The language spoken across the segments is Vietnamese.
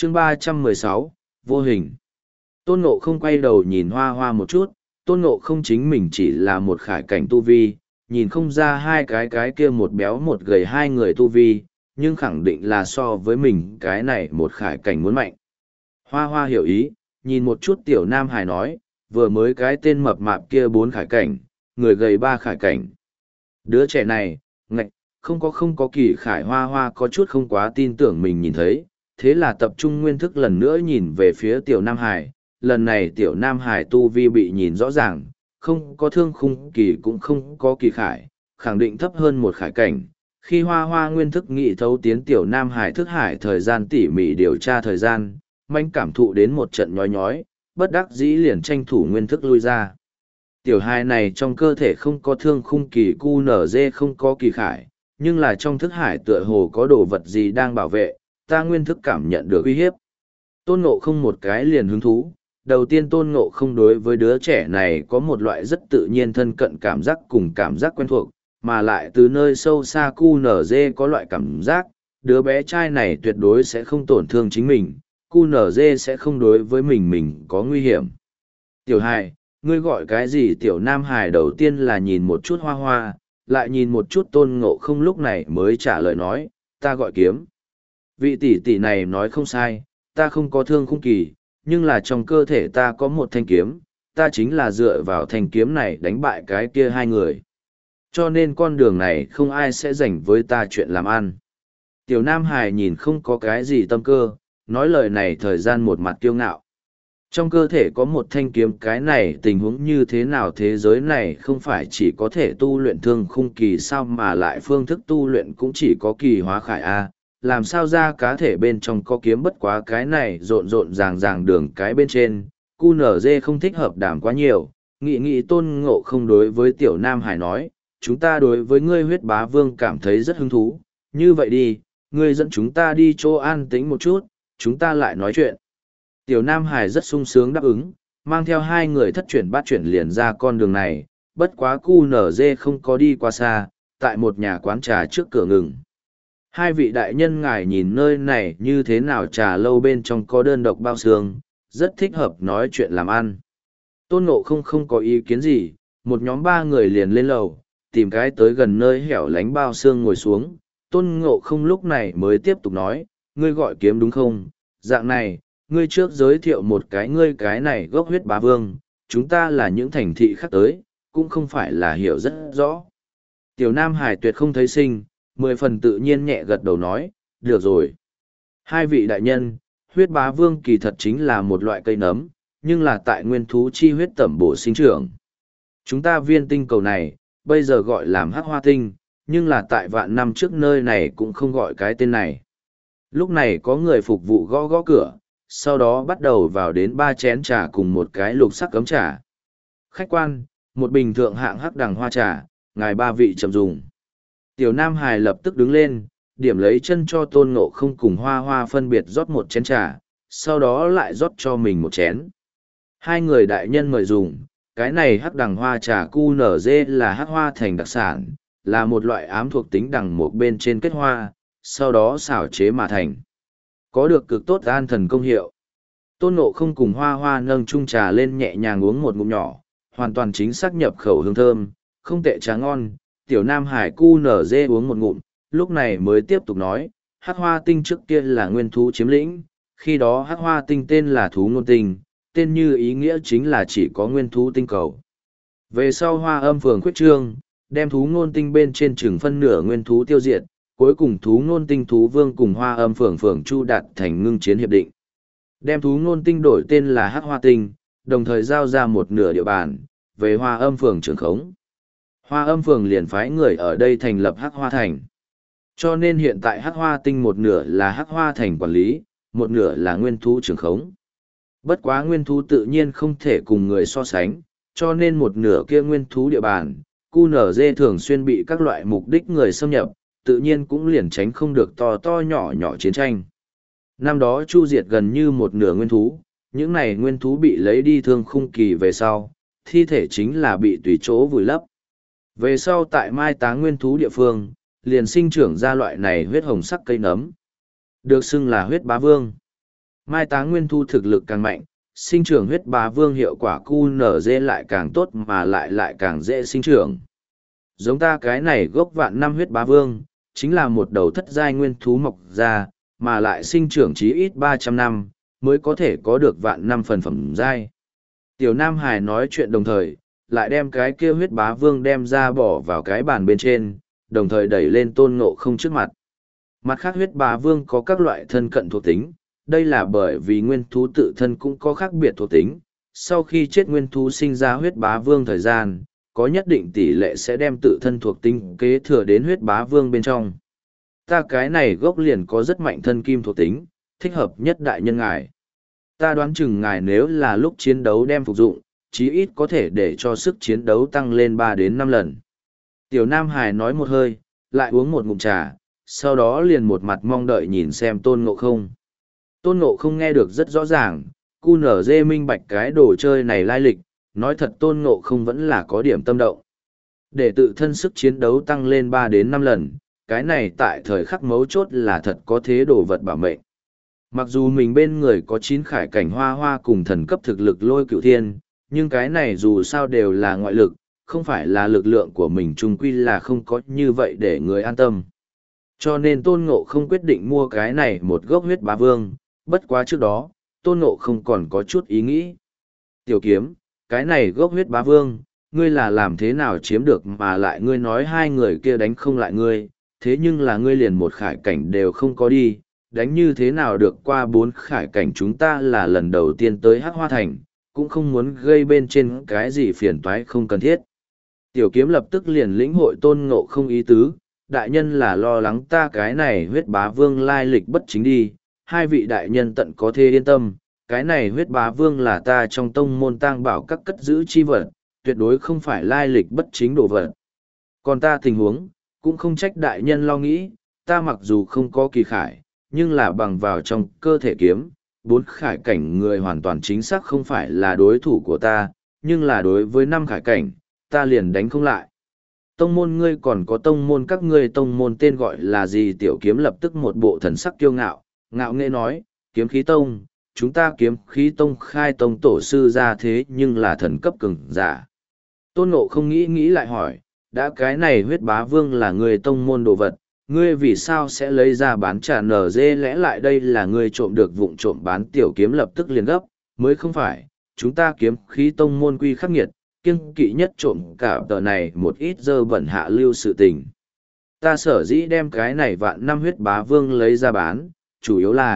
Chương 316, vô hình. Tôn Ngộ không quay đầu nhìn Hoa Hoa một chút, Tôn Ngộ không chính mình chỉ là một khải cảnh tu vi, nhìn không ra hai cái kia một béo một gầy hai người tu vi, nhưng khẳng định là so với mình cái này một khải cảnh muốn mạnh. Hoa Hoa hiểu ý, nhìn một chút tiểu Nam Hải nói, vừa mới cái tên mập mạp kia 4 khải cảnh, người gầy 3 khải cảnh. Đứa trẻ này, ngạch, không có kỳ khải. Hoa Hoa có chút không quá tin tưởng mình nhìn thấy, thế là tập trung nguyên thức lần nữa nhìn về phía tiểu Nam Hải. Lần này tiểu Nam Hải tu vi bị nhìn rõ ràng, không có thương khung kỳ cũng không có kỳ khải, khẳng định thấp hơn một khải cảnh. Khi Hoa Hoa nguyên thức nghị thấu tiến tiểu Nam Hải thức hải thời gian tỉ mỉ điều tra thời gian, manh cảm thụ đến một trận nhói nhói, bất đắc dĩ liền tranh thủ nguyên thức lui ra. Tiểu hài này trong cơ thể không có thương khung kỳ QNZ không có kỳ khải, nhưng là trong thức hải tựa hồ có đồ vật gì đang bảo vệ, ta nguyên thức cảm nhận được uy hiếp. Tôn Ngộ không một cái liền hứng thú. Đầu tiên Tôn Ngộ không đối với đứa trẻ này có một loại rất tự nhiên thân cận cảm giác cùng cảm giác quen thuộc, mà lại từ nơi sâu xa QNZ có loại cảm giác, đứa bé trai này tuyệt đối sẽ không tổn thương chính mình, QNZ sẽ không đối với mình có nguy hiểm. Tiểu hài, ngươi gọi cái gì? Tiểu Nam Hải đầu tiên là nhìn một chút Hoa Hoa, lại nhìn một chút Tôn Ngộ không lúc này mới trả lời nói, ta gọi Kiếm. Vị tỷ tỷ này nói không sai, ta không có thương khung kỳ, nhưng là trong cơ thể ta có một thanh kiếm, ta chính là dựa vào thanh kiếm này đánh bại cái kia hai người. Cho nên con đường này không ai sẽ rảnh với ta chuyện làm ăn. Tiểu Nam Hải nhìn không có cái gì tâm cơ, nói lời này thời gian một mặt kiêu ngạo. Trong cơ thể có một thanh kiếm, cái này tình huống như thế nào? Thế giới này không phải chỉ có thể tu luyện thương khung kỳ sao, mà lại phương thức tu luyện cũng chỉ có kỳ hóa khải A. Làm sao ra cá thể bên trong có kiếm? Bất quá cái này rộn rộn ràng ràng đường cái bên trên, QNZ không thích hợp đảm quá nhiều. Nghĩ Tôn Ngộ không đối với tiểu Nam Hải nói, chúng ta đối với ngươi huyết bá vương cảm thấy rất hứng thú, như vậy đi, ngươi dẫn chúng ta đi chỗ an tĩnh một chút, chúng ta lại nói chuyện. Tiểu Nam Hải rất sung sướng đáp ứng, mang theo hai người thất chuyển bát chuyển liền ra con đường này, bất quá QNZ không có đi qua xa, tại một nhà quán trà trước cửa ngừng. Hai vị đại nhân ngài nhìn nơi này như thế nào? Trà lâu bên trong có đơn độc bao xương, rất thích hợp nói chuyện làm ăn. Tôn Ngộ không có ý kiến gì, một nhóm ba người liền lên lầu, tìm cái tới gần nơi hẻo lánh bao xương ngồi xuống. Tôn Ngộ không lúc này mới tiếp tục nói, ngươi gọi Kiếm đúng không? Dạng này, ngươi trước giới thiệu một cái, ngươi cái này gốc huyết bá vương, chúng ta là những thành thị khác tới, cũng không phải là hiểu rất rõ. Tiểu Nam Hải tuyệt không thấy sinh, 10 phần tự nhiên nhẹ gật đầu nói, được rồi. Hai vị đại nhân, huyết bá vương kỳ thật chính là một loại cây nấm, nhưng là tại nguyên thú chi huyết tẩm bổ sinh trưởng. Chúng ta viên tinh cầu này, bây giờ gọi làm hắc hoa tinh, nhưng là tại vạn năm trước nơi này cũng không gọi cái tên này. Lúc này có người phục vụ gõ gõ cửa, sau đó bắt đầu vào đến 3 chén trà cùng một cái lục sắc cấm trà. Khách quan, một bình thượng hạng hắc đằng hoa trà, ngài 3 vị chậm dùng. Tiểu Nam Hải lập tức đứng lên, điểm lấy chân cho Tôn Ngộ không cùng Hoa Hoa phân biệt rót một chén trà, sau đó lại rót cho mình một chén. Hai người đại nhân mời dùng, cái này hắc đằng hoa trà QNZ là hắc hoa thành đặc sản, là một loại ám thuộc tính đằng một bên trên kết hoa, sau đó xảo chế mà thành. Có được cực tốt an thần công hiệu. Tôn Ngộ không cùng Hoa Hoa nâng chung trà lên nhẹ nhàng uống một ngụm nhỏ, hoàn toàn chính xác nhập khẩu hương thơm, không tệ, trà ngon. Tiểu Nam Hải QNZ uống một ngụm, lúc này mới tiếp tục nói, hắc hoa tinh trước kia là nguyên thú chiếm lĩnh, khi đó hắc hoa tinh tên là thú ngôn tinh, tên như ý nghĩa chính là chỉ có nguyên thú tinh cầu. Về sau Hoa Âm Phường khuyết trương, đem thú ngôn tinh bên trên chừng phân nửa nguyên thú tiêu diệt, cuối cùng thú ngôn tinh thú vương cùng Hoa Âm Phường Chu đạt thành ngưng chiến hiệp định. Đem thú ngôn tinh đổi tên là hắc hoa tinh, đồng thời giao ra một nửa địa bàn, về Hoa Âm Phường trưởng khống. Hoa Âm Phường liền phái người ở đây thành lập hắc hoa thành. Cho nên hiện tại hắc hoa tinh một nửa là hắc hoa thành quản lý, một nửa là nguyên thú trưởng khống. Bất quá nguyên thú tự nhiên không thể cùng người so sánh, cho nên một nửa kia nguyên thú địa bàn, QNZ thường xuyên bị các loại mục đích người xâm nhập, tự nhiên cũng liền tránh không được to to nhỏ nhỏ chiến tranh. Năm đó chu diệt gần như một nửa nguyên thú, những này nguyên thú bị lấy đi thương khung kỳ về sau, thi thể chính là bị tùy chỗ vùi lấp. Về sau tại mai táng nguyên thú địa phương, liền sinh trưởng ra loại này huyết hồng sắc cây nấm, được xưng là huyết bá vương. Mai táng nguyên thu thực lực càng mạnh, sinh trưởng huyết bá vương hiệu quả QNZ lại càng tốt mà lại càng dễ sinh trưởng. Giống ta cái này gốc vạn năm huyết bá vương, chính là một đầu thất giai nguyên thú mọc ra, mà lại sinh trưởng chí ít 300 năm, mới có thể có được vạn năm phần phẩm giai. Tiểu Nam Hải nói chuyện đồng thời, lại đem cái kia huyết bá vương đem ra bỏ vào cái bàn bên trên, đồng thời đẩy lên Tôn Ngộ Không trước mặt. Mặt khác huyết bá vương có các loại thân cận thuộc tính, đây là bởi vì nguyên thú tự thân cũng có khác biệt thuộc tính. Sau khi chết nguyên thú sinh ra huyết bá vương thời gian, có nhất định tỷ lệ sẽ đem tự thân thuộc tính kế thừa đến huyết bá vương bên trong. Ta cái này gốc liền có rất mạnh thân kim thuộc tính, thích hợp nhất đại nhân ngài. Ta đoán chừng ngài nếu là lúc chiến đấu đem phục dụng, chí ít có thể để cho sức chiến đấu tăng lên 3 đến 5 lần. Tiểu Nam Hải nói một hơi, lại uống một ngụm trà, sau đó liền một mặt mong đợi nhìn xem Tôn Ngộ Không. Tôn Ngộ Không nghe được rất rõ ràng, QNZ minh bạch cái đồ chơi này lai lịch, nói thật Tôn Ngộ Không vẫn là có điểm tâm động. Để tự thân sức chiến đấu tăng lên 3 đến 5 lần, cái này tại thời khắc mấu chốt là thật có thế đồ vật bảo mệnh. Mặc dù mình bên người có 9 khải cảnh hoa hoa cùng thần cấp thực lực lôi cửu thiên, nhưng cái này dù sao đều là ngoại lực, không phải là lực lượng của mình chung quy là không có như vậy để người an tâm. Cho nên Tôn Ngộ Không quyết định mua cái này một gốc huyết bá vương, bất quá trước đó, Tôn Ngộ Không còn có chút ý nghĩ. Tiểu Kiếm, cái này gốc huyết bá vương, ngươi là làm thế nào chiếm được mà lại ngươi nói hai người kia đánh không lại ngươi, thế nhưng là ngươi liền một khải cảnh đều không có đi, đánh như thế nào được qua 4 khải cảnh chúng ta là lần đầu tiên tới Hắc Hoa Thành, cũng không muốn gây bên trên cái gì phiền toái không cần thiết. Tiểu Kiếm lập tức liền lĩnh hội Tôn Ngộ Không ý tứ, đại nhân là lo lắng ta cái này huyết bá vương lai lịch bất chính đi, hai vị đại nhân tận có thể yên tâm, cái này huyết bá vương là ta trong tông môn tang bảo các cất giữ chi vật, tuyệt đối không phải lai lịch bất chính đồ vật. Còn ta tình huống, cũng không trách đại nhân lo nghĩ, ta mặc dù không có kỳ khải, nhưng là bằng vào trong cơ thể kiếm, 4 khải cảnh người hoàn toàn chính xác không phải là đối thủ của ta, nhưng là đối với 5 khải cảnh, ta liền đánh không lại. Tông môn ngươi còn có tông môn các ngươi tông môn tên gọi là gì? Tiểu Kiếm lập tức một bộ thần sắc kiêu ngạo, ngạo nghễ nói, Kiếm Khí Tông, chúng ta Kiếm Khí Tông khai tông tổ sư ra thế nhưng là thần cấp cường giả. Tôn Ngộ Không nghĩ lại hỏi, đã cái này huyết bá vương là người tông môn đồ vật, ngươi vì sao sẽ lấy ra bán trả nở dê, lẽ lại đây là ngươi trộm được vụng trộm bán? Tiểu Kiếm lập tức liền gấp, mới không phải, chúng ta Kiếm Khí Tông môn quy khắc nghiệt, kiêng kỵ nhất trộm cả tờ này một ít dơ bẩn hạ lưu sự tình. Ta sở dĩ đem cái này vạn năm huyết bá vương lấy ra bán, chủ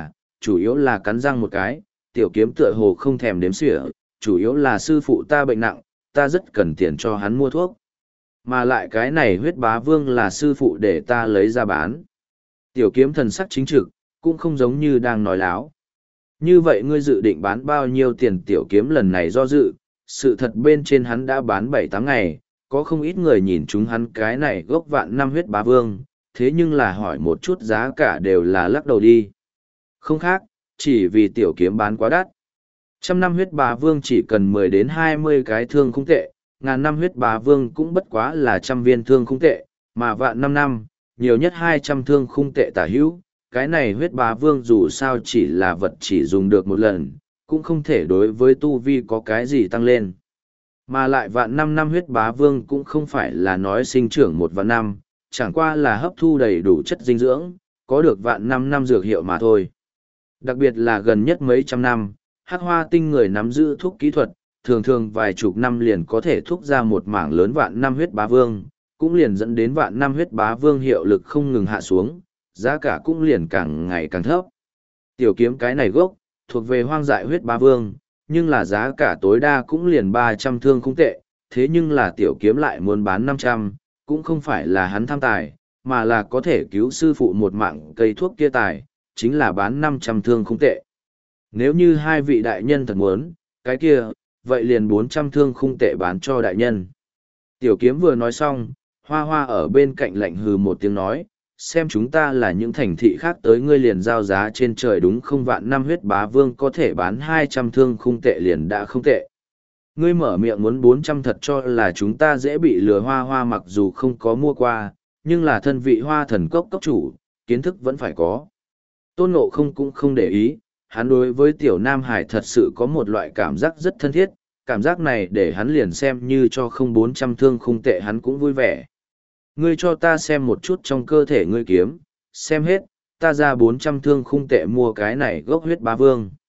yếu là cắn răng một cái, Tiểu Kiếm tựa hồ không thèm đếm xỉa, chủ yếu là sư phụ ta bệnh nặng, ta rất cần tiền cho hắn mua thuốc. Mà lại cái này huyết bá vương là sư phụ để ta lấy ra bán. Tiểu Kiếm thần sắc chính trực, cũng không giống như đang nói láo. Như vậy ngươi dự định bán bao nhiêu tiền? Tiểu Kiếm lần này do dự, sự thật bên trên hắn đã bán 7-8 ngày, có không ít người nhìn chúng hắn cái này gốc vạn năm huyết bá vương, thế nhưng là hỏi một chút giá cả đều là lắc đầu đi. Không khác, chỉ vì Tiểu Kiếm bán quá đắt. 100 năm huyết bá vương chỉ cần 10 đến 20 cái thương không tệ, ngàn năm huyết bá vương cũng bất quá là 100 viên thương không tệ, mà vạn 5 năm, nhiều nhất 200 thương không tệ tả hữu. Cái này huyết bá vương dù sao chỉ là vật chỉ dùng được một lần, cũng không thể đối với tu vi có cái gì tăng lên. Mà lại vạn 5 năm huyết bá vương cũng không phải là nói sinh trưởng một vạn năm, chẳng qua là hấp thu đầy đủ chất dinh dưỡng, có được vạn 5 năm dược hiệu mà thôi. Đặc biệt là gần nhất mấy trăm năm, Hắc Hoa Tinh người nắm giữ thuốc kỹ thuật, thường thường vài chục năm liền có thể thúc ra một mảng lớn vạn năm huyết bá vương, cũng liền dẫn đến vạn năm huyết bá vương hiệu lực không ngừng hạ xuống, giá cả cũng liền càng ngày càng thấp. Tiểu Kiếm cái này gốc, thuộc về hoang dại huyết bá vương, nhưng là giá cả tối đa cũng liền 300 thương không tệ, thế nhưng là Tiểu Kiếm lại muốn bán 500, cũng không phải là hắn tham tài, mà là có thể cứu sư phụ một mạng cây thuốc kia tài, chính là bán 500 thương không tệ. Nếu như hai vị đại nhân thật muốn, cái kia, vậy liền 400 thương không tệ bán cho đại nhân. Tiểu Kiếm vừa nói xong, Hoa Hoa ở bên cạnh lạnh hừ một tiếng nói, xem chúng ta là những thành thị khác tới ngươi liền giao giá trên trời đúng không? Vạn năm huyết bá vương có thể bán 200 thương không tệ liền đã không tệ. Ngươi mở miệng muốn 400 thật cho là chúng ta dễ bị lừa. Hoa Hoa mặc dù không có mua qua, nhưng là thân vị Hoa Thần Cốc cốc chủ, kiến thức vẫn phải có. Tôn Ngộ Không cũng không để ý, hắn đối với tiểu Nam Hải thật sự có một loại cảm giác rất thân thiết, cảm giác này để hắn liền xem như cho không 400 thương khung tệ hắn cũng vui vẻ. Ngươi cho ta xem một chút trong cơ thể ngươi kiếm, xem hết, ta ra 400 thương khung tệ mua cái này gốc huyết bá vương.